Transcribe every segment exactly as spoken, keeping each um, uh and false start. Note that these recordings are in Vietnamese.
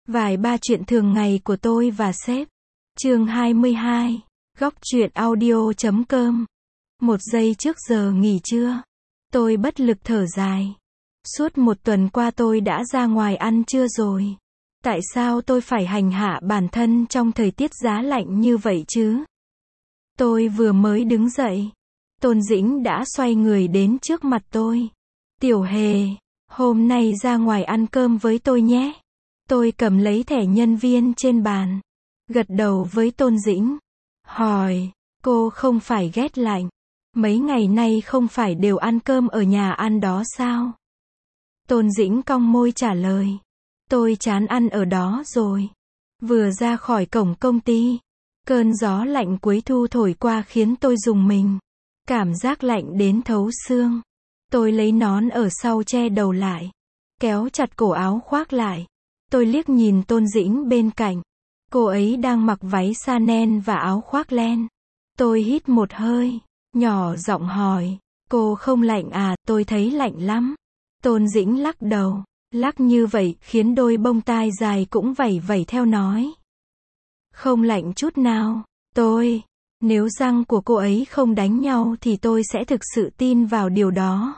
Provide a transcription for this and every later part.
Vài ba chuyện thường ngày của tôi và sếp. Chương hai mươi hai. Góc truyện audio.com. Một giây trước giờ nghỉ trưa. Tôi bất lực thở dài. Suốt một tuần qua tôi đã ra ngoài ăn trưa rồi. Tại sao tôi phải hành hạ bản thân trong thời tiết giá lạnh như vậy chứ? Tôi vừa mới đứng dậy. Tôn Dĩnh đã xoay người đến trước mặt tôi. Tiểu Hề, hôm nay ra ngoài ăn cơm với tôi nhé. Tôi cầm lấy thẻ nhân viên trên bàn. Gật đầu với Tôn Dĩnh. Hỏi, cô không phải ghét lạnh. Mấy ngày nay không phải đều ăn cơm ở nhà ăn đó sao? Tôn Dĩnh cong môi trả lời. Tôi chán ăn ở đó rồi. Vừa ra khỏi cổng công ty, cơn gió lạnh cuối thu thổi qua khiến tôi rùng mình. Cảm giác lạnh đến thấu xương. Tôi lấy nón ở sau che đầu lại. Kéo chặt cổ áo khoác lại. Tôi liếc nhìn Tôn Dĩnh bên cạnh. Cô ấy đang mặc váy sa nen và áo khoác len. Tôi hít một hơi, nhỏ giọng hỏi, cô không lạnh à? Tôi thấy lạnh lắm. Tôn Dĩnh lắc đầu, lắc như vậy khiến đôi bông tai dài cũng vẩy vẩy theo nói. Không lạnh chút nào. Tôi, nếu răng của cô ấy không đánh nhau thì tôi sẽ thực sự tin vào điều đó.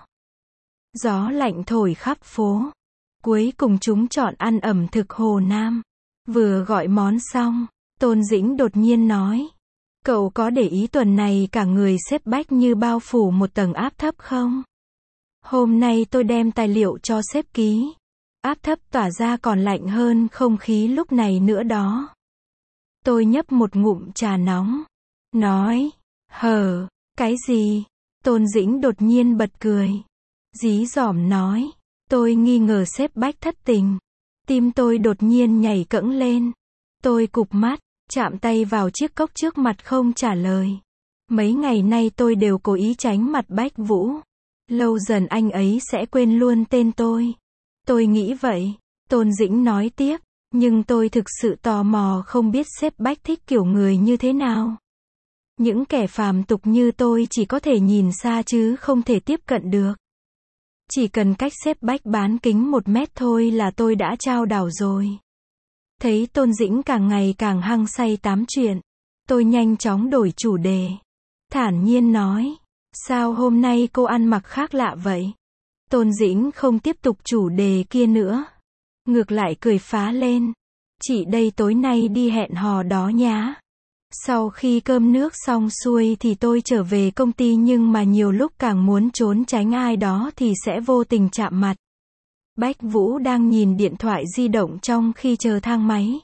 Gió lạnh thổi khắp phố. Cuối cùng chúng chọn ăn ẩm thực Hồ Nam. Vừa gọi món xong, Tôn Dĩnh đột nhiên nói. Cậu có để ý tuần này cả người sếp Bách như bao phủ một tầng áp thấp không? Hôm nay tôi đem tài liệu cho sếp ký. Áp thấp tỏa ra còn lạnh hơn không khí lúc này nữa đó. Tôi nhấp một ngụm trà nóng. Nói, hờ, cái gì? Tôn Dĩnh đột nhiên bật cười. Dí dỏm nói. Tôi nghi ngờ sếp Bách thất tình. Tim tôi đột nhiên nhảy cẫng lên. Tôi cụp mắt, chạm tay vào chiếc cốc trước mặt không trả lời. Mấy ngày nay tôi đều cố ý tránh mặt Bách Vũ. Lâu dần anh ấy sẽ quên luôn tên tôi. Tôi nghĩ vậy. Tôn Dĩnh nói tiếp. Nhưng tôi thực sự tò mò không biết sếp Bách thích kiểu người như thế nào. Những kẻ phàm tục như tôi chỉ có thể nhìn xa chứ không thể tiếp cận được. Chỉ cần cách sếp Bách bán kính một mét thôi là tôi đã chao đảo rồi. Thấy Tôn Dĩnh càng ngày càng hăng say tám chuyện. Tôi nhanh chóng đổi chủ đề. Thản nhiên nói. Sao hôm nay cô ăn mặc khác lạ vậy? Tôn Dĩnh không tiếp tục chủ đề kia nữa. Ngược lại cười phá lên. Chị đây tối nay đi hẹn hò đó nhá. Sau khi cơm nước xong xuôi thì tôi trở về công ty nhưng mà nhiều lúc càng muốn trốn tránh ai đó thì sẽ vô tình chạm mặt. Bách Vũ đang nhìn điện thoại di động trong khi chờ thang máy.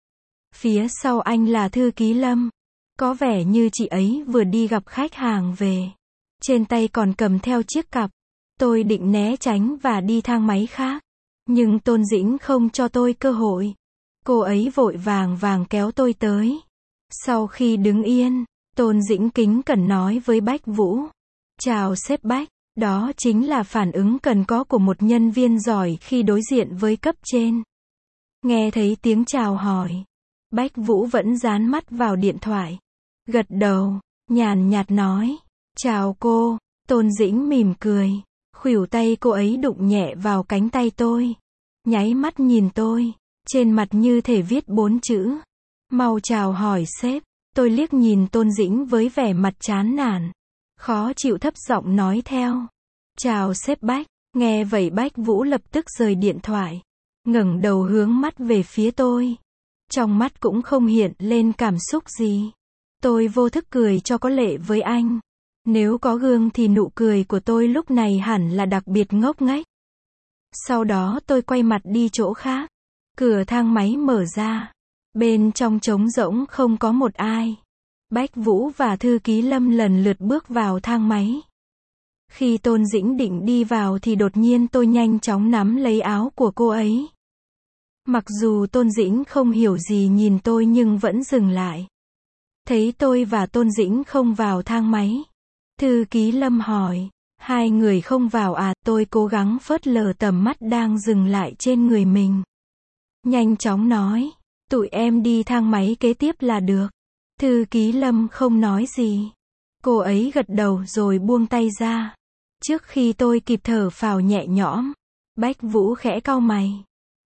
Phía sau anh là thư ký Lâm. Có vẻ như chị ấy vừa đi gặp khách hàng về. Trên tay còn cầm theo chiếc cặp. Tôi định né tránh và đi thang máy khác. Nhưng Tôn Dĩnh không cho tôi cơ hội. Cô ấy vội vàng vàng kéo tôi tới. Sau khi đứng yên, Tôn Dĩnh kính cẩn nói với Bách Vũ. Chào sếp Bách, đó chính là phản ứng cần có của một nhân viên giỏi khi đối diện với cấp trên. Nghe thấy tiếng chào hỏi, Bách Vũ vẫn dán mắt vào điện thoại. Gật đầu, nhàn nhạt nói. Chào cô. Tôn Dĩnh mỉm cười. Khuỷu tay cô ấy đụng nhẹ vào cánh tay tôi. Nháy mắt nhìn tôi. Trên mặt như thể viết bốn chữ. Mau chào hỏi sếp. Tôi liếc nhìn Tôn Dĩnh với vẻ mặt chán nản. Khó chịu thấp giọng nói theo. Chào sếp Bách. Nghe vậy Bách Vũ lập tức rời điện thoại. Ngẩng đầu hướng mắt về phía tôi. Trong mắt cũng không hiện lên cảm xúc gì. Tôi vô thức cười cho có lệ với anh. Nếu có gương thì nụ cười của tôi lúc này hẳn là đặc biệt ngốc nghếch. Sau đó tôi quay mặt đi chỗ khác. Cửa thang máy mở ra. Bên trong trống rỗng không có một ai. Bách Vũ và thư ký Lâm lần lượt bước vào thang máy. Khi Tôn Dĩnh định đi vào thì đột nhiên tôi nhanh chóng nắm lấy áo của cô ấy. Mặc dù Tôn Dĩnh không hiểu gì nhìn tôi nhưng vẫn dừng lại. Thấy tôi và Tôn Dĩnh không vào thang máy. Thư ký Lâm hỏi. Hai người không vào à? Tôi cố gắng phớt lờ tầm mắt đang dừng lại trên người mình. Nhanh chóng nói. Tụi em đi thang máy kế tiếp là được. Thư ký Lâm không nói gì. Cô ấy gật đầu rồi buông tay ra. Trước khi tôi kịp thở phào nhẹ nhõm, Bách Vũ khẽ cau mày.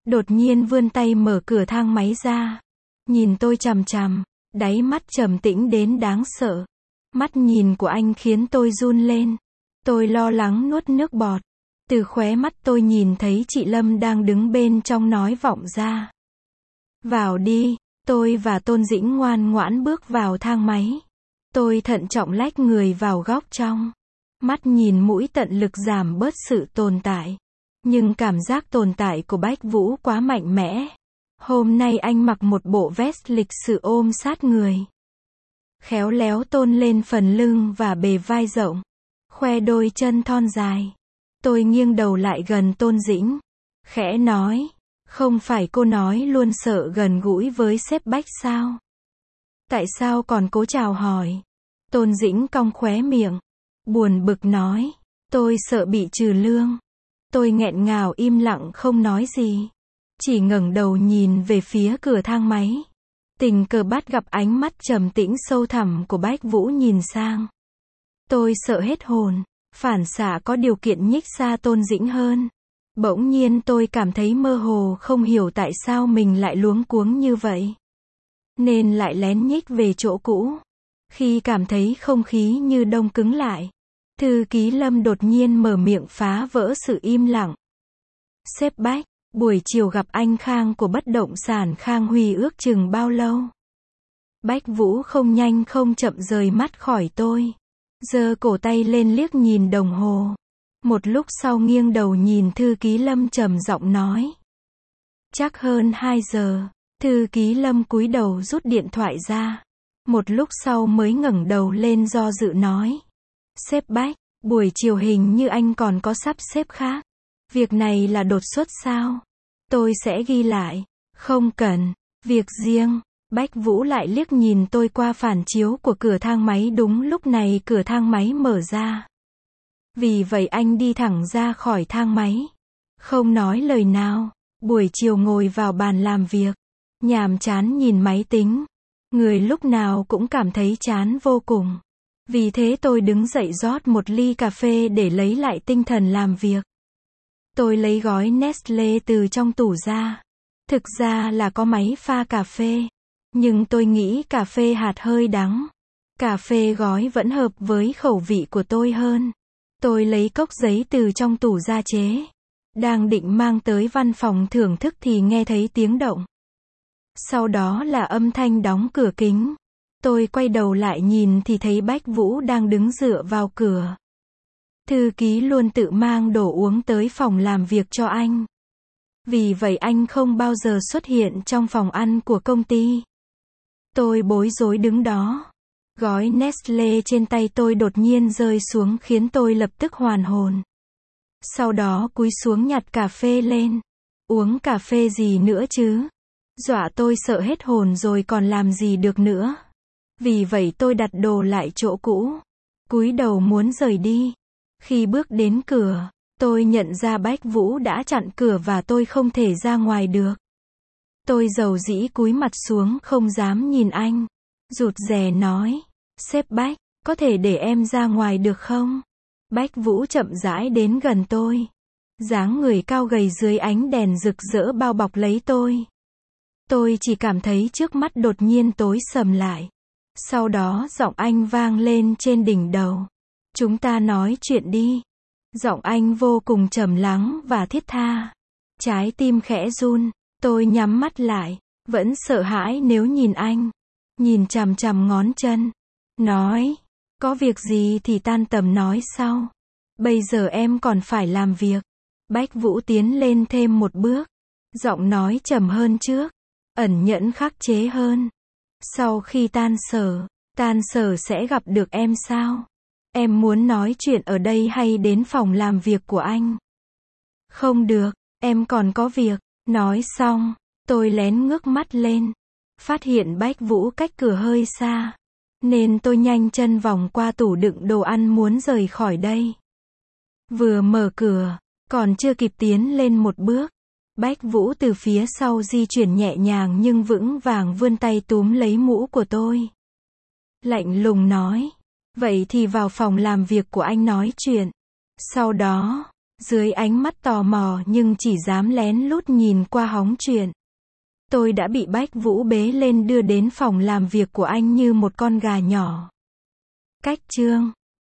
Đột nhiên vươn tay mở cửa thang máy ra. Nhìn tôi chằm chằm, đáy mắt trầm tĩnh đến đáng sợ. Mắt nhìn của anh khiến tôi run lên. Tôi lo lắng nuốt nước bọt. Từ khóe mắt tôi nhìn thấy chị Lâm đang đứng bên trong nói vọng ra. Vào đi. Tôi và Tôn Dĩnh ngoan ngoãn bước vào thang máy. Tôi thận trọng lách người vào góc trong. Mắt nhìn mũi tận lực giảm bớt sự tồn tại. Nhưng cảm giác tồn tại của Bách Vũ quá mạnh mẽ. Hôm nay anh mặc một bộ vest lịch sự ôm sát người. Khéo léo tôn lên phần lưng và bề vai rộng. Khoe đôi chân thon dài. Tôi nghiêng đầu lại gần Tôn Dĩnh. Khẽ nói. Không phải cô nói luôn sợ gần gũi với sếp Bách sao? Tại sao còn cố chào hỏi? Tôn Dĩnh cong khóe miệng. Buồn bực nói. Tôi sợ bị trừ lương. Tôi nghẹn ngào im lặng không nói gì. Chỉ ngẩng đầu nhìn về phía cửa thang máy. Tình cờ bắt gặp ánh mắt trầm tĩnh sâu thẳm của Bách Vũ nhìn sang. Tôi sợ hết hồn. Phản xạ có điều kiện nhích xa Tôn Dĩnh hơn. Bỗng nhiên tôi cảm thấy mơ hồ không hiểu tại sao mình lại luống cuống như vậy. Nên lại lén nhích về chỗ cũ. Khi cảm thấy không khí như đông cứng lại. Thư ký Lâm đột nhiên mở miệng phá vỡ sự im lặng. Sếp Bách, buổi chiều gặp anh Khang của bất động sản Khang Huy ước chừng bao lâu? Bách Vũ không nhanh không chậm rời mắt khỏi tôi. Giơ cổ tay lên liếc nhìn đồng hồ. Một lúc sau nghiêng đầu nhìn thư ký Lâm trầm giọng nói. Chắc hơn hai giờ. Thư ký Lâm cúi đầu rút điện thoại ra. Một lúc sau mới ngẩng đầu lên do dự nói. Sếp Bách, buổi chiều hình như anh còn có sắp xếp khác. Việc này là đột xuất sao? Tôi sẽ ghi lại. Không cần. Việc riêng. Bách Vũ lại liếc nhìn tôi qua phản chiếu của cửa thang máy. Đúng lúc này cửa thang máy mở ra. Vì vậy anh đi thẳng ra khỏi thang máy. Không nói lời nào. Buổi chiều ngồi vào bàn làm việc. Nhàm chán nhìn máy tính. Người lúc nào cũng cảm thấy chán vô cùng. Vì thế tôi đứng dậy rót một ly cà phê để lấy lại tinh thần làm việc. Tôi lấy gói Nestle từ trong tủ ra. Thực ra là có máy pha cà phê. Nhưng tôi nghĩ cà phê hạt hơi đắng. Cà phê gói vẫn hợp với khẩu vị của tôi hơn. Tôi lấy cốc giấy từ trong tủ ra chế. Đang định mang tới văn phòng thưởng thức thì nghe thấy tiếng động. Sau đó là âm thanh đóng cửa kính. Tôi quay đầu lại nhìn thì thấy Bách Vũ đang đứng dựa vào cửa. Thư ký luôn tự mang đồ uống tới phòng làm việc cho anh. Vì vậy anh không bao giờ xuất hiện trong phòng ăn của công ty. Tôi bối rối đứng đó. Gói Nestle trên tay tôi đột nhiên rơi xuống khiến tôi lập tức hoàn hồn. Sau đó cúi xuống nhặt cà phê lên. Uống cà phê gì nữa chứ? Dọa tôi sợ hết hồn rồi còn làm gì được nữa. Vì vậy tôi đặt đồ lại chỗ cũ. Cúi đầu muốn rời đi. Khi bước đến cửa, tôi nhận ra Bách Vũ đã chặn cửa và tôi không thể ra ngoài được. Tôi dầu dĩ cúi mặt xuống không dám nhìn anh. Rụt rè nói. Sếp Bách, có thể để em ra ngoài được không? Bách Vũ chậm rãi đến gần tôi. Dáng người cao gầy dưới ánh đèn rực rỡ bao bọc lấy tôi. Tôi chỉ cảm thấy trước mắt đột nhiên tối sầm lại. Sau đó giọng anh vang lên trên đỉnh đầu. Chúng ta nói chuyện đi. Giọng anh vô cùng trầm lắng và thiết tha. Trái tim khẽ run. Tôi nhắm mắt lại. Vẫn sợ hãi nếu nhìn anh. Nhìn chằm chằm ngón chân. Nói. Có việc gì thì tan tầm nói sau. Bây giờ em còn phải làm việc. Bách Vũ tiến lên thêm một bước. Giọng nói trầm hơn trước. Ẩn nhẫn khắc chế hơn. Sau khi tan sở, tan sở sẽ gặp được em sao? Em muốn nói chuyện ở đây hay đến phòng làm việc của anh? Không được, em còn có việc. Nói xong, tôi lén ngước mắt lên. Phát hiện Bách Vũ cách cửa hơi xa. Nên tôi nhanh chân vòng qua tủ đựng đồ ăn muốn rời khỏi đây. Vừa mở cửa, còn chưa kịp tiến lên một bước. Bách Vũ từ phía sau di chuyển nhẹ nhàng nhưng vững vàng vươn tay túm lấy mũ của tôi. Lạnh lùng nói. Vậy thì vào phòng làm việc của anh nói chuyện. Sau đó, Dưới ánh mắt tò mò nhưng chỉ dám lén lút nhìn qua hóng chuyện. Tôi đã bị Bách Vũ bế lên đưa đến phòng làm việc của anh như một con gà nhỏ. Cách chương